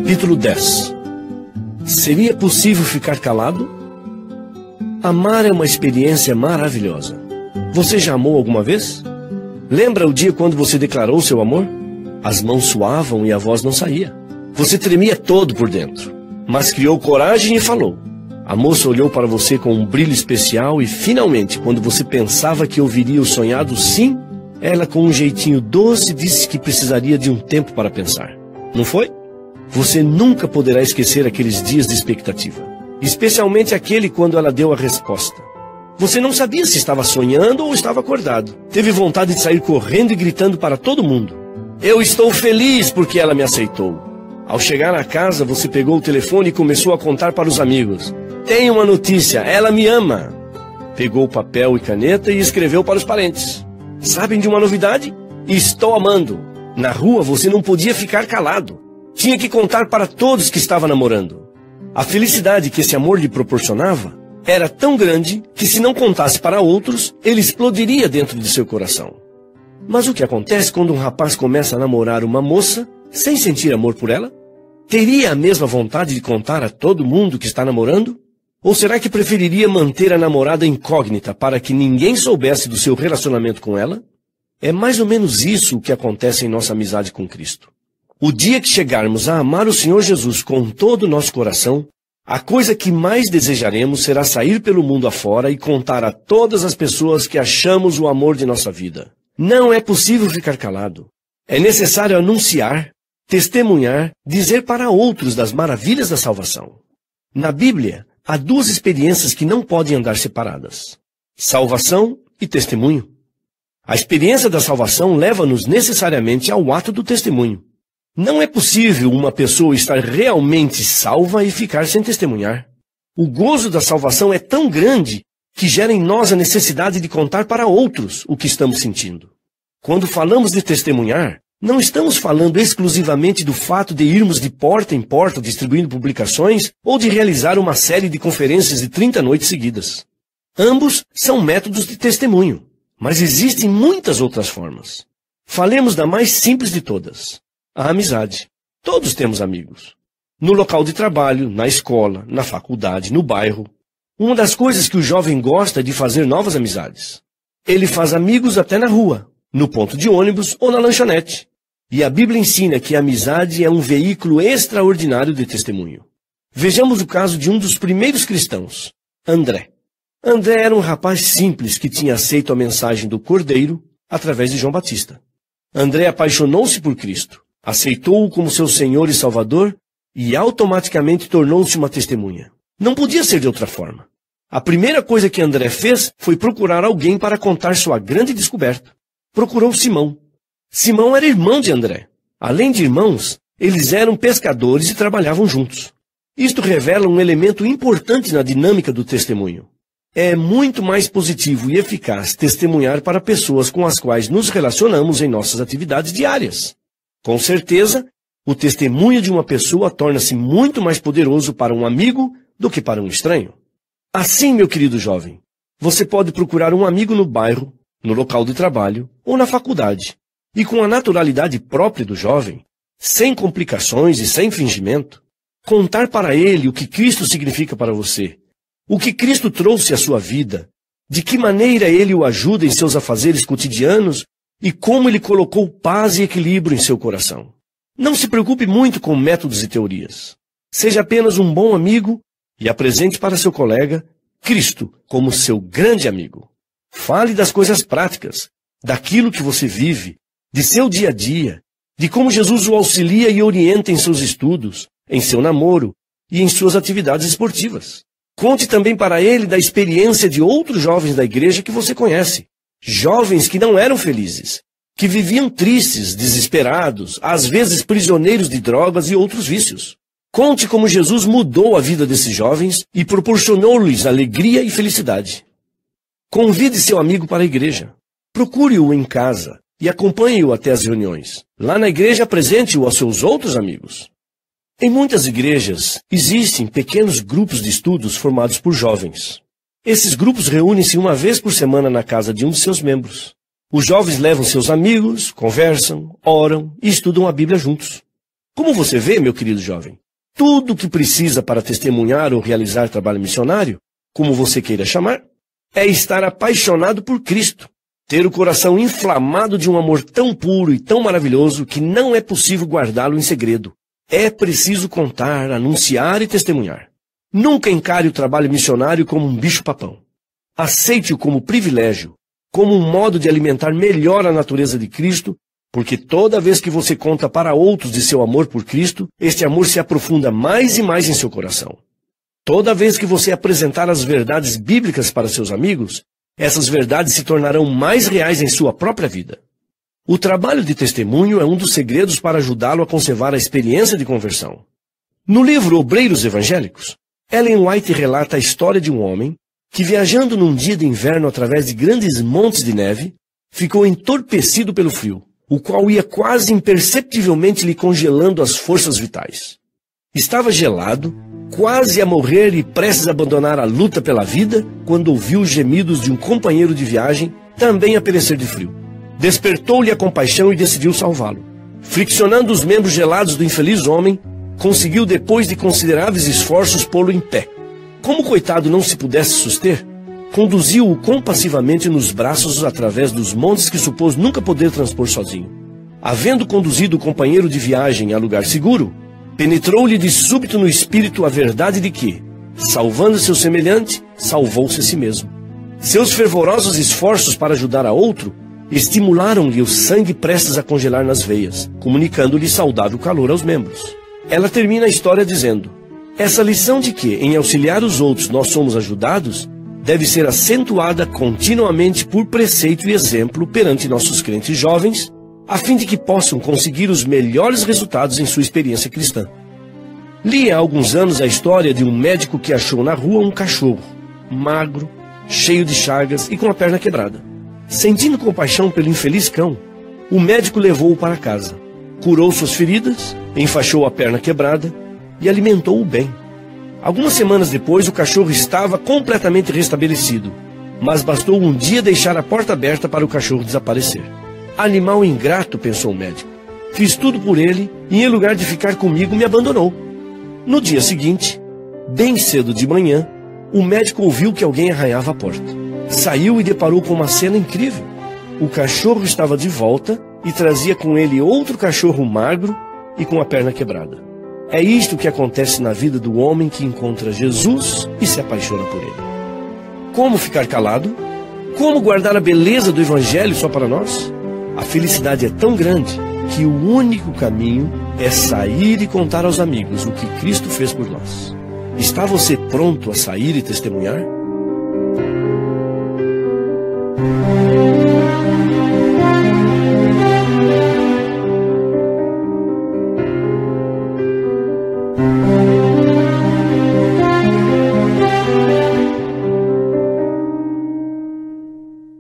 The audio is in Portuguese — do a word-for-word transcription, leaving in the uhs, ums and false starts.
Capítulo dez. Seria possível ficar calado? Amar é uma experiência maravilhosa. Você já amou alguma vez? Lembra o dia quando você declarou seu amor? As mãos suavam e a voz não saía. Você tremia todo por dentro, mas criou coragem e falou. A moça olhou para você com um brilho especial e, finalmente, quando você pensava que ouviria o sonhado sim, ela, com um jeitinho doce, disse que precisaria de um tempo para pensar. Não foi? Você nunca poderá esquecer aqueles dias de expectativa, especialmente aquele quando ela deu a resposta. Você não sabia se estava sonhando ou estava acordado. Teve vontade de sair correndo e gritando para todo mundo. Eu estou feliz porque ela me aceitou. Ao chegar à casa, você pegou o telefone e começou a contar para os amigos. Tenho uma notícia, ela me ama. Pegou papel e caneta e escreveu para os parentes. Sabem de uma novidade? Estou amando. Na rua você não podia ficar calado. Tinha que contar para todos que estava namorando. A felicidade que esse amor lhe proporcionava era tão grande que, se não contasse para outros, ele explodiria dentro de seu coração. Mas o que acontece quando um rapaz começa a namorar uma moça sem sentir amor por ela? Teria a mesma vontade de contar a todo mundo que está namorando? Ou será que preferiria manter a namorada incógnita para que ninguém soubesse do seu relacionamento com ela? É mais ou menos isso o que acontece em nossa amizade com Cristo. O dia que chegarmos a amar o Senhor Jesus com todo o nosso coração, a coisa que mais desejaremos será sair pelo mundo afora e contar a todas as pessoas que achamos o amor de nossa vida. Não é possível ficar calado. É necessário anunciar, testemunhar, dizer para outros das maravilhas da salvação. Na Bíblia, há duas experiências que não podem andar separadas: salvação e testemunho. A experiência da salvação leva-nos necessariamente ao ato do testemunho. Não é possível uma pessoa estar realmente salva e ficar sem testemunhar. O gozo da salvação é tão grande que gera em nós a necessidade de contar para outros o que estamos sentindo. Quando falamos de testemunhar, não estamos falando exclusivamente do fato de irmos de porta em porta distribuindo publicações ou de realizar uma série de conferências de trinta noites seguidas. Ambos são métodos de testemunho, mas existem muitas outras formas. Falemos da mais simples de todas: a amizade. Todos temos amigos. No local de trabalho, na escola, na faculdade, no bairro. Uma das coisas que o jovem gosta é de fazer novas amizades. Ele faz amigos até na rua, no ponto de ônibus ou na lanchonete. E a Bíblia ensina que a amizade é um veículo extraordinário de testemunho. Vejamos o caso de um dos primeiros cristãos, André. André era um rapaz simples que tinha aceito a mensagem do Cordeiro através de João Batista. André apaixonou-se por Cristo, aceitou-o como seu Senhor e Salvador e automaticamente tornou-se uma testemunha. Não podia ser de outra forma. A primeira coisa que André fez foi procurar alguém para contar sua grande descoberta. Procurou Simão. Simão era irmão de André. Além de irmãos, eles eram pescadores e trabalhavam juntos. Isto revela um elemento importante na dinâmica do testemunho. É muito mais positivo e eficaz testemunhar para pessoas com as quais nos relacionamos em nossas atividades diárias. Com certeza, o testemunho de uma pessoa torna-se muito mais poderoso para um amigo do que para um estranho. Assim, meu querido jovem, você pode procurar um amigo no bairro, no local de trabalho ou na faculdade, e com a naturalidade própria do jovem, sem complicações e sem fingimento, contar para ele o que Cristo significa para você, o que Cristo trouxe à sua vida, de que maneira ele o ajuda em seus afazeres cotidianos e como ele colocou paz e equilíbrio em seu coração. Não se preocupe muito com métodos e teorias. Seja apenas um bom amigo e apresente para seu colega Cristo como seu grande amigo. Fale das coisas práticas, daquilo que você vive, de seu dia a dia, de como Jesus o auxilia e orienta em seus estudos, em seu namoro e em suas atividades esportivas. Conte também para ele da experiência de outros jovens da igreja que você conhece. Jovens que não eram felizes, que viviam tristes, desesperados, às vezes prisioneiros de drogas e outros vícios. Conte como Jesus mudou a vida desses jovens e proporcionou-lhes alegria e felicidade. Convide seu amigo para a igreja. Procure-o em casa e acompanhe-o até as reuniões. Lá na igreja, apresente-o aos seus outros amigos. Em muitas igrejas, existem pequenos grupos de estudos formados por jovens. Esses grupos reúnem-se uma vez por semana na casa de um de seus membros. Os jovens levam seus amigos, conversam, oram e estudam a Bíblia juntos. Como você vê, meu querido jovem, tudo o que precisa para testemunhar ou realizar trabalho missionário, como você queira chamar, é estar apaixonado por Cristo, ter o coração inflamado de um amor tão puro e tão maravilhoso que não é possível guardá-lo em segredo. É preciso contar, anunciar e testemunhar. Nunca encare o trabalho missionário como um bicho-papão. Aceite-o como privilégio, como um modo de alimentar melhor a natureza de Cristo, porque toda vez que você conta para outros de seu amor por Cristo, este amor se aprofunda mais e mais em seu coração. Toda vez que você apresentar as verdades bíblicas para seus amigos, essas verdades se tornarão mais reais em sua própria vida. O trabalho de testemunho é um dos segredos para ajudá-lo a conservar a experiência de conversão. No livro Obreiros Evangélicos, Ellen White relata a história de um homem que, viajando num dia de inverno através de grandes montes de neve, ficou entorpecido pelo frio, o qual ia quase imperceptivelmente lhe congelando as forças vitais. Estava gelado, quase a morrer e prestes a abandonar a luta pela vida, quando ouviu os gemidos de um companheiro de viagem, também a perecer de frio. Despertou-lhe a compaixão e decidiu salvá-lo. Friccionando os membros gelados do infeliz homem, conseguiu, depois de consideráveis esforços, pô-lo em pé. Como o coitado não se pudesse suster, conduziu-o compassivamente nos braços através dos montes que supôs nunca poder transpor sozinho. Havendo conduzido o companheiro de viagem a lugar seguro, penetrou-lhe de súbito no espírito a verdade de que, salvando seu semelhante, salvou-se a si mesmo. Seus fervorosos esforços para ajudar a outro estimularam-lhe o sangue prestes a congelar nas veias, comunicando-lhe saudável calor aos membros. Ela termina a história dizendo: essa lição de que, em auxiliar os outros, nós somos ajudados, deve ser acentuada continuamente por preceito e exemplo perante nossos crentes jovens, a fim de que possam conseguir os melhores resultados em sua experiência cristã. Li há alguns anos a história de um médico que achou na rua um cachorro, magro, cheio de chagas e com a perna quebrada. Sentindo compaixão pelo infeliz cão, o médico levou-o para casa, curou suas feridas, enfaixou a perna quebrada e alimentou-o bem. Algumas semanas depois, o cachorro estava completamente restabelecido, mas bastou um dia deixar a porta aberta para o cachorro desaparecer. Animal ingrato, pensou o médico. Fiz tudo por ele e, em lugar de ficar comigo, me abandonou. No dia seguinte, bem cedo de manhã, o médico ouviu que alguém arranhava a porta. Saiu e deparou com uma cena incrível. O cachorro estava de volta e trazia com ele outro cachorro magro e com a perna quebrada. É isto que acontece na vida do homem que encontra Jesus e se apaixona por ele. Como ficar calado? Como guardar a beleza do Evangelho só para nós? A felicidade é tão grande que o único caminho é sair e contar aos amigos o que Cristo fez por nós. Está você pronto a sair e testemunhar? Thank you.